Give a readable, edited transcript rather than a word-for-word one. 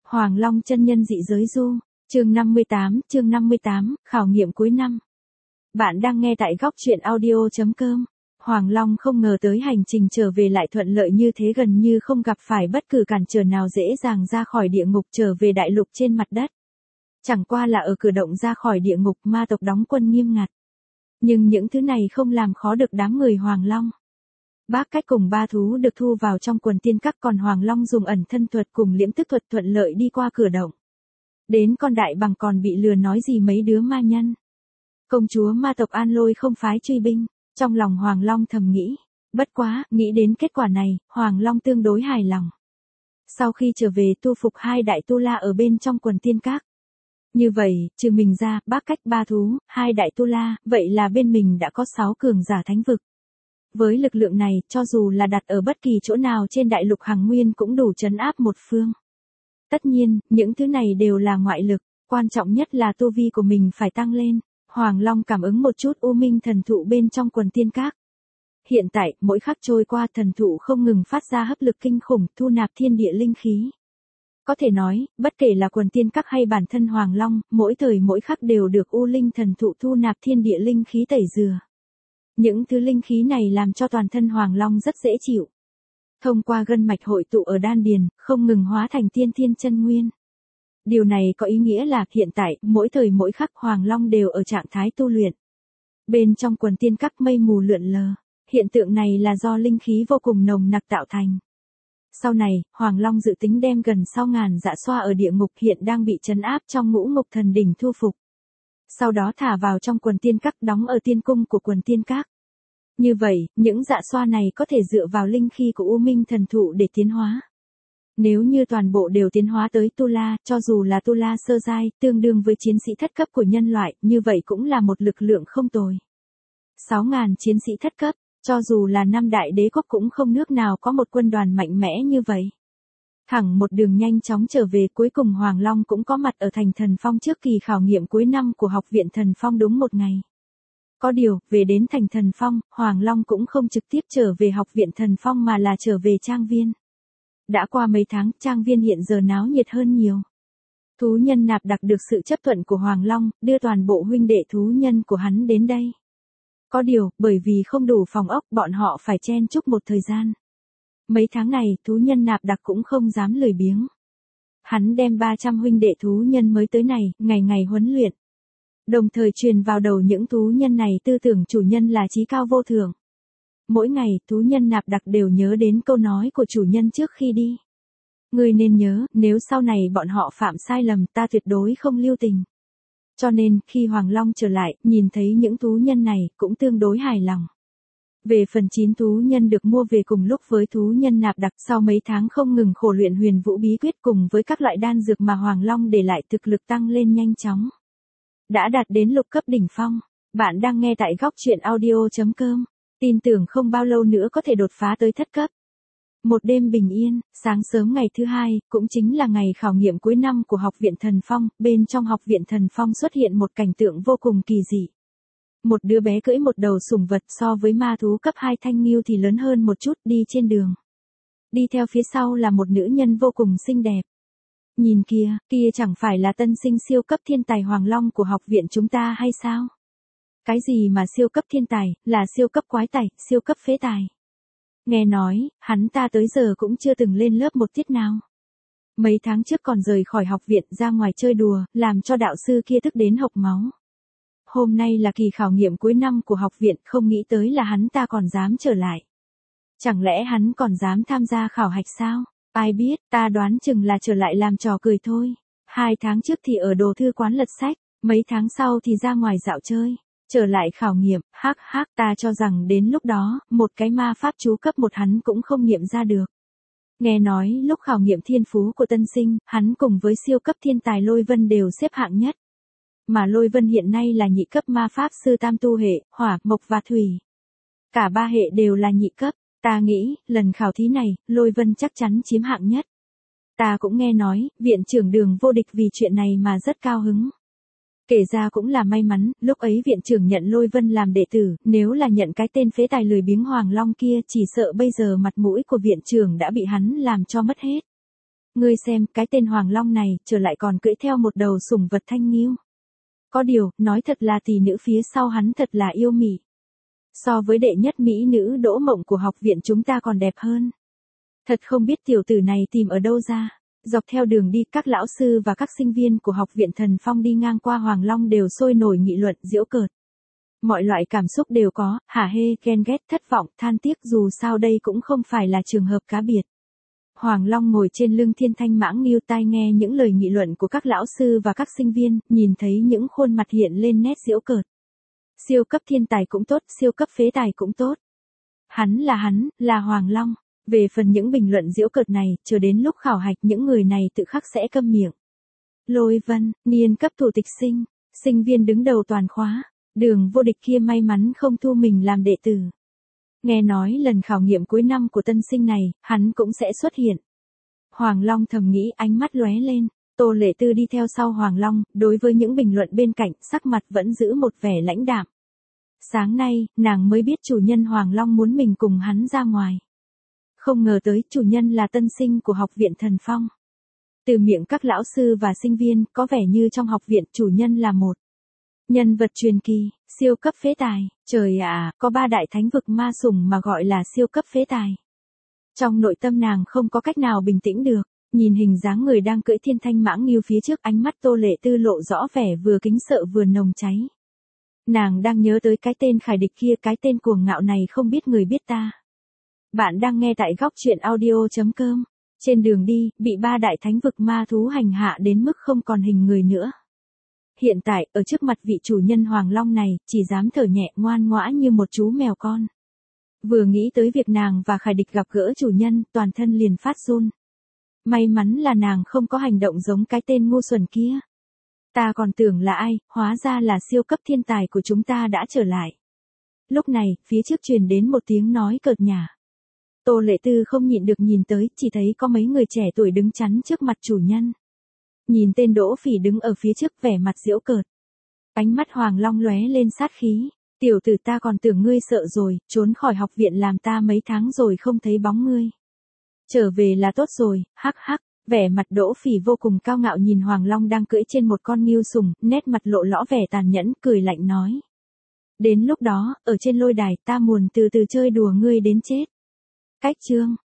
Hoàng Long chân nhân dị giới du, chương 58, khảo nghiệm cuối năm. Bạn đang nghe tại góc truyện audio.com. Hoàng Long không ngờ tới hành trình trở về lại thuận lợi như thế, gần như không gặp phải bất cứ cản trở nào, dễ dàng ra khỏi địa ngục trở về đại lục trên mặt đất. Chẳng qua là ở cử động ra khỏi địa ngục, ma tộc đóng quân nghiêm ngặt. Nhưng những thứ này không làm khó được đám người Hoàng Long. Bác Cách cùng ba thú được thu vào trong quần tiên các, còn Hoàng Long dùng ẩn thân thuật cùng liễm tức thuật thuận lợi đi qua cửa động. Đến con đại bằng còn bị lừa nói gì mấy đứa ma nhân. Công chúa ma tộc An Lôi không phái truy binh, trong lòng Hoàng Long thầm nghĩ. Bất quá, nghĩ đến kết quả này, Hoàng Long tương đối hài lòng. Sau khi trở về tu phục hai đại tu la ở bên trong quần tiên các. Như vậy, trừ mình ra, Bác Cách, ba thú, hai đại tu la, vậy là bên mình đã có 6 cường giả thánh vực. Với lực lượng này, cho dù là đặt ở bất kỳ chỗ nào trên đại lục Hằng Nguyên cũng đủ trấn áp một phương. Tất nhiên, những thứ này đều là ngoại lực, quan trọng nhất là tu vi của mình phải tăng lên. Hoàng Long cảm ứng một chút U Minh thần thụ bên trong quần tiên các. Hiện tại, mỗi khắc trôi qua, thần thụ không ngừng phát ra hấp lực kinh khủng, thu nạp thiên địa linh khí. Có thể nói, bất kể là quần tiên các hay bản thân Hoàng Long, mỗi thời mỗi khắc đều được U Linh thần thụ thu nạp thiên địa linh khí tẩy rửa. Những thứ linh khí này làm cho toàn thân Hoàng Long rất dễ chịu. Thông qua gân mạch hội tụ ở đan điền, không ngừng hóa thành tiên thiên chân nguyên. Điều này có ý nghĩa là hiện tại, mỗi thời mỗi khắc Hoàng Long đều ở trạng thái tu luyện. Bên trong quần tiên các mây mù lượn lờ, hiện tượng này là do linh khí vô cùng nồng nặc tạo thành. Sau này, Hoàng Long dự tính đem gần 6.000 dạ xoa ở địa ngục hiện đang bị trấn áp trong ngũ ngục thần đỉnh thu phục. Sau đó thả vào trong quần tiên các, đóng ở tiên cung của quần tiên các. Như vậy, những dạ xoa này có thể dựa vào linh khí của U Minh thần thụ để tiến hóa. Nếu như toàn bộ đều tiến hóa tới tu la, cho dù là tu la sơ giai, tương đương với chiến sĩ thất cấp của nhân loại, như vậy cũng là một lực lượng không tồi. 6.000 chiến sĩ thất cấp, cho dù là 5 đại đế quốc cũng không nước nào có một quân đoàn mạnh mẽ như vậy. Thẳng một đường nhanh chóng trở về, cuối cùng Hoàng Long cũng có mặt ở thành Thần Phong trước kỳ khảo nghiệm cuối năm của Học viện Thần Phong đúng một ngày. Có điều, về đến thành Thần Phong, Hoàng Long cũng không trực tiếp trở về Học viện Thần Phong mà là trở về trang viên. Đã qua mấy tháng, trang viên hiện giờ náo nhiệt hơn nhiều. Thú nhân Nạp Đặc được sự chấp thuận của Hoàng Long, đưa toàn bộ huynh đệ thú nhân của hắn đến đây. Có điều, bởi vì không đủ phòng ốc, bọn họ phải chen chúc một thời gian. Mấy tháng này, thú nhân Nạp Đặc cũng không dám lười biếng. Hắn đem 300 huynh đệ thú nhân mới tới này, ngày ngày huấn luyện. Đồng thời truyền vào đầu những thú nhân này tư tưởng chủ nhân là chí cao vô thượng. Mỗi ngày, thú nhân Nạp Đặc đều nhớ đến câu nói của chủ nhân trước khi đi. Ngươi nên nhớ, nếu sau này bọn họ phạm sai lầm, ta tuyệt đối không lưu tình. Cho nên, khi Hoàng Long trở lại, nhìn thấy những thú nhân này, cũng tương đối hài lòng. Về phần 9 thú nhân được mua về cùng lúc với thú nhân Nạp Đặc, sau mấy tháng không ngừng khổ luyện huyền vũ bí quyết cùng với các loại đan dược mà Hoàng Long để lại, thực lực tăng lên nhanh chóng. Đã đạt đến lục cấp đỉnh phong. Bạn đang nghe tại góc truyện audio.com. Tin tưởng không bao lâu nữa có thể đột phá tới thất cấp. Một đêm bình yên, sáng sớm ngày thứ hai, cũng chính là ngày khảo nghiệm cuối năm của Học viện Thần Phong, bên trong Học viện Thần Phong xuất hiện một cảnh tượng vô cùng kỳ dị. Một đứa bé cưỡi một đầu sủng vật, so với ma thú cấp 2 thanh nghiêu thì lớn hơn một chút, đi trên đường. Đi theo phía sau là một nữ nhân vô cùng xinh đẹp. Nhìn kia, kia chẳng phải là tân sinh siêu cấp thiên tài Hoàng Long của học viện chúng ta hay sao? Cái gì mà siêu cấp thiên tài, là siêu cấp quái tài, siêu cấp phế tài. Nghe nói, hắn ta tới giờ cũng chưa từng lên lớp một tiết nào. Mấy tháng trước còn rời khỏi học viện ra ngoài chơi đùa, làm cho đạo sư kia tức đến hộc máu. Hôm nay là kỳ khảo nghiệm cuối năm của học viện, không nghĩ tới là hắn ta còn dám trở lại. Chẳng lẽ hắn còn dám tham gia khảo hạch sao? Ai biết, ta đoán chừng là trở lại làm trò cười thôi. 2 tháng trước thì ở đồ thư quán lật sách, mấy tháng sau thì ra ngoài dạo chơi. Trở lại khảo nghiệm, ta cho rằng đến lúc đó, một cái ma pháp chú cấp 1 hắn cũng không nghiệm ra được. Nghe nói, lúc khảo nghiệm thiên phú của tân sinh, hắn cùng với siêu cấp thiên tài Lôi Vân đều xếp hạng nhất. Mà Lôi Vân hiện nay là nhị cấp ma pháp sư tam tu hệ, hỏa, mộc và thủy. Cả 3 hệ đều là nhị cấp, ta nghĩ, lần khảo thí này, Lôi Vân chắc chắn chiếm hạng nhất. Ta cũng nghe nói, viện trưởng Đường Vô Địch vì chuyện này mà rất cao hứng. Kể ra cũng là may mắn, lúc ấy viện trưởng nhận Lôi Vân làm đệ tử, nếu là nhận cái tên phế tài lười biếng Hoàng Long kia, chỉ sợ bây giờ mặt mũi của viện trưởng đã bị hắn làm cho mất hết. Ngươi xem, cái tên Hoàng Long này, trở lại còn cưỡi theo một đầu sủng vật thanh nghiêu. Có điều, nói thật là tỷ nữ phía sau hắn thật là yêu mị. So với đệ nhất mỹ nữ Đỗ Mộng của học viện chúng ta còn đẹp hơn. Thật không biết tiểu tử này tìm ở đâu ra. Dọc theo đường đi, các lão sư và các sinh viên của học viện Thần Phong đi ngang qua Hoàng Long đều sôi nổi nghị luận giễu cợt. Mọi loại cảm xúc đều có, hả hê, ghen ghét, thất vọng, than tiếc, dù sao đây cũng không phải là trường hợp cá biệt. Hoàng Long ngồi trên lưng Thiên Thanh Mãng Nghiêu, tai nghe những lời nghị luận của các lão sư và các sinh viên, nhìn thấy những khuôn mặt hiện lên nét giễu cợt. Siêu cấp thiên tài cũng tốt, siêu cấp phế tài cũng tốt. Hắn, là Hoàng Long. Về phần những bình luận giễu cợt này, chờ đến lúc khảo hạch những người này tự khắc sẽ câm miệng. Lôi Vân, niên cấp thủ tịch sinh viên đứng đầu toàn khóa. Đường Vô Địch kia may mắn không thu mình làm đệ tử. Nghe nói lần khảo nghiệm cuối năm của tân sinh này, hắn cũng sẽ xuất hiện. Hoàng Long thầm nghĩ, ánh mắt lóe lên. Tô Lệ Tư đi theo sau Hoàng Long, đối với những bình luận bên cạnh, sắc mặt vẫn giữ một vẻ lãnh đạm. Sáng nay, nàng mới biết chủ nhân Hoàng Long muốn mình cùng hắn ra ngoài. Không ngờ tới chủ nhân là tân sinh của học viện Thần Phong. Từ miệng các lão sư và sinh viên, có vẻ như trong học viện chủ nhân là một nhân vật truyền kỳ, siêu cấp phế tài. Trời ạ, có 3 đại thánh vực ma sủng mà gọi là siêu cấp phế tài. Trong nội tâm nàng không có cách nào bình tĩnh được, nhìn hình dáng người đang cưỡi Thiên Thanh Mãng Nghiêu phía trước, ánh mắt Tô Lệ Tư lộ rõ vẻ vừa kính sợ vừa nồng cháy. Nàng đang nhớ tới cái tên Khải Địch kia, cái tên cuồng ngạo này không biết người biết ta. Bạn đang nghe tại góc truyện audio.com. Trên đường đi, bị 3 đại thánh vực ma thú hành hạ đến mức không còn hình người nữa. Hiện tại, ở trước mặt vị chủ nhân Hoàng Long này, chỉ dám thở nhẹ, ngoan ngoã như một chú mèo con. Vừa nghĩ tới việc nàng và Khải Địch gặp gỡ chủ nhân, toàn thân liền phát run. May mắn là nàng không có hành động giống cái tên ngu xuẩn kia. Ta còn tưởng là ai, hóa ra là siêu cấp thiên tài của chúng ta đã trở lại. Lúc này, phía trước truyền đến một tiếng nói cợt nhả. Tô Lệ Tư không nhịn được nhìn tới, chỉ thấy có mấy người trẻ tuổi đứng chắn trước mặt chủ nhân. Nhìn tên Đỗ Phỉ đứng ở phía trước, vẻ mặt giễu cợt. Ánh mắt Hoàng Long lóe lên sát khí. Tiểu tử, ta còn tưởng ngươi sợ rồi, trốn khỏi học viện làm ta mấy tháng rồi không thấy bóng ngươi. Trở về là tốt rồi, hắc hắc. Vẻ mặt Đỗ Phỉ vô cùng cao ngạo nhìn Hoàng Long đang cưỡi trên một con nghiêu sùng, nét mặt lộ rõ vẻ tàn nhẫn, cười lạnh nói. Đến lúc đó, ở trên lôi đài ta muốn từ từ chơi đùa ngươi đến chết. Cách chương